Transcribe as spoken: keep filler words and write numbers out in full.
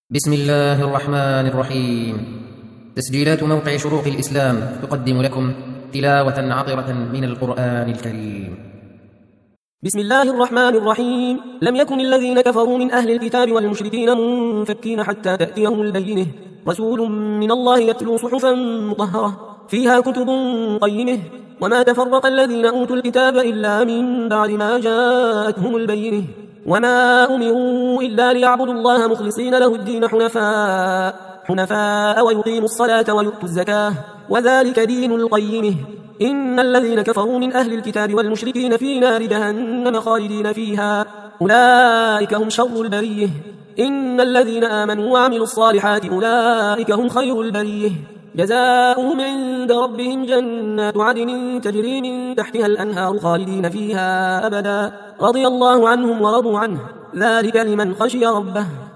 بسم الله الرحمن الرحيم. تسجيلات موقع شروق الإسلام تقدم لكم تلاوة عطرة من القرآن الكريم. بسم الله الرحمن الرحيم. لم يكن الذين كفروا من أهل الكتاب والمشركين منفكين حتى تأتيهم البينة، رسول من الله يتلو صحفا مطهرة فيها كتب قيمة، وما تفرق الذين أوتوا الكتاب إلا من بعد ما جاءتهم البينة، وما أمروا إلا ليعبدوا الله مخلصين له الدين حنفاء حنفاء ويقيموا الصلاة ويؤتوا الزكاة، وذلك دين القيمة. إن الذين كفروا من أهل الكتاب والمشركين في نار جهنم خالدين فيها، أولئك هم شر البرية. إن الذين آمنوا وعملوا الصالحات أولئك هم خير البرية، جزاؤهم عند ربهم جنات عدن تجري من تحتها الأنهار خالدين فيها أبدا، رضي الله عنهم ورضوا عنه، ذلك لمن خشي ربه.